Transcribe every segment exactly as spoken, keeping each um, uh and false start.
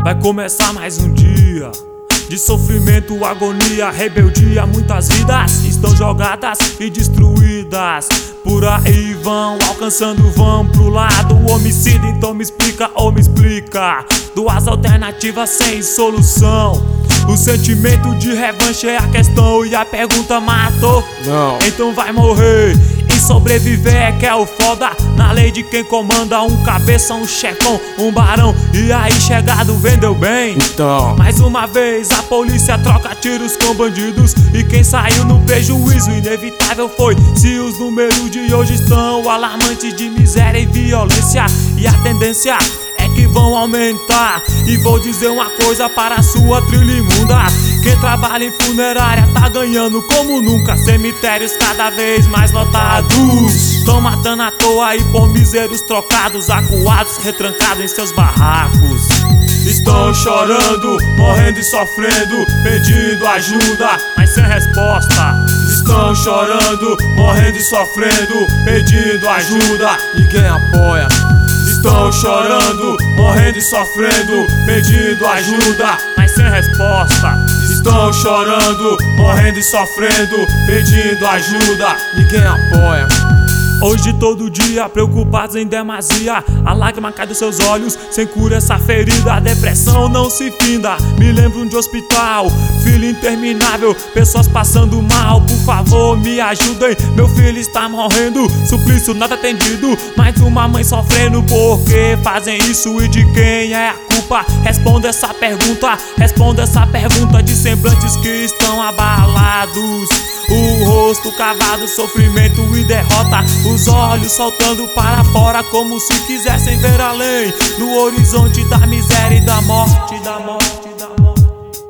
Vai começar mais um dia de sofrimento, agonia, rebeldia. Muitas vidas estão jogadas e destruídas. Por aí vão, alcançando, vão pro lado o homicídio. Então me explica ou me explica duas alternativas sem solução. O sentimento de revanche é a questão e a pergunta matou. Não. Então vai morrer. E sobreviver é que é o foda. Na lei de quem comanda, um cabeça, um chefão, um barão. E aí chegado vendeu bem. Então mais uma vez a polícia troca tiros com bandidos. E quem saiu no prejuízo inevitável foi se os números de hoje estão alarmantes de miséria e violência. E a tendência é que vão aumentar. E vou dizer uma coisa para a sua trilha imunda: quem trabalha em funerária tá ganhando como nunca. Cemitérios cada vez mais lotados. Tão matando à toa e por misérios trocados, acuados, retrancados em seus barracos. Estão chorando, morrendo e sofrendo, pedindo ajuda, mas sem resposta. Estão chorando, morrendo e sofrendo, pedindo ajuda, ninguém apoia. Estão chorando, morrendo e sofrendo, pedindo ajuda, mas sem resposta. Estão chorando, morrendo e sofrendo, pedindo ajuda, ninguém apoia. Hoje todo dia preocupados em demasia, a lágrima cai dos seus olhos, sem cura essa ferida. A depressão não se finda, me lembro de hospital, filho interminável, pessoas passando mal. Por favor me ajudem, meu filho está morrendo, suplício nada atendido. Mais uma mãe sofrendo, por que fazem isso e de quem é a culpa? Responda essa pergunta, responda essa pergunta de semblantes que estão abalados. O rosto cavado, sofrimento e derrota, os olhos saltando para fora como se quisessem ver além, no horizonte da miséria e da morte, da morte, da morte.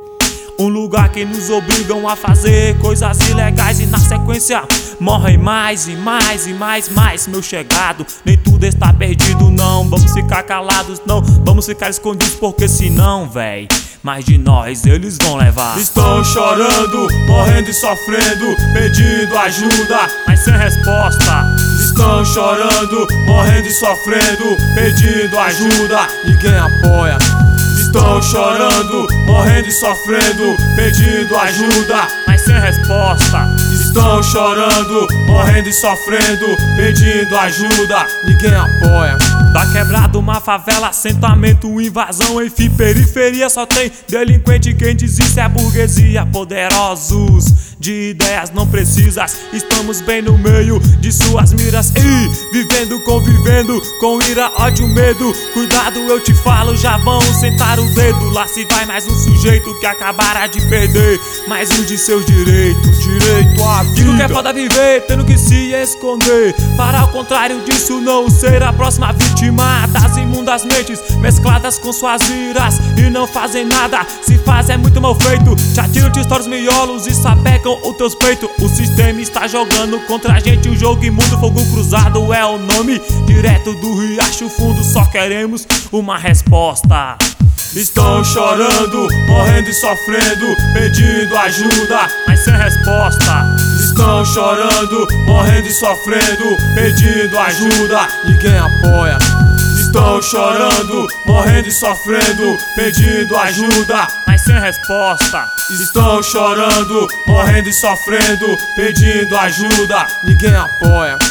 Um lugar que nos obrigam a fazer coisas ilegais e na sequência morrem mais e mais e mais, mais. Meu chegado, nem tudo está perdido não. Vamos ficar calados não, vamos ficar escondidos, porque senão, véi, mais de nós eles vão levar. Estão chorando, morrendo e sofrendo, pedindo ajuda, mas sem resposta. Estão chorando, morrendo e sofrendo, pedindo ajuda, ninguém apoia. Estão chorando, morrendo e sofrendo, pedindo ajuda, mas sem resposta. Estão chorando, morrendo e sofrendo, pedindo ajuda, ninguém apoia. Tá quebrado uma favela, assentamento, invasão, enfim, periferia só tem delinquente. Quem diz isso é a burguesia. Poderosos de ideias não precisas, estamos bem no meio de suas miras e vivendo, convivendo com ira, ódio, medo. Cuidado, eu te falo, já vão sentar o dedo. Lá se vai mais um sujeito que acabará de perder mais um de seus direitos. Direito à vida. Digo que é foda viver tendo que se esconder, para ao contrário disso não ser a próxima vítima das imundas mentes mescladas com suas iras e não fazem nada. Se faz é muito mal feito, te atiram, te estouram os miolos e sapecam os teus peitos. O sistema está jogando contra a gente, o jogo imundo, fogo cruzado é o nome. Direto do riacho fundo, só queremos uma resposta. Estão chorando, morrendo e sofrendo, pedindo ajuda, mas sem resposta. Estão chorando, morrendo e sofrendo, pedindo ajuda, ninguém apoia. Estão chorando, morrendo e sofrendo, pedindo ajuda, mas sem resposta. Estão chorando, morrendo e sofrendo, pedindo ajuda, ninguém apoia.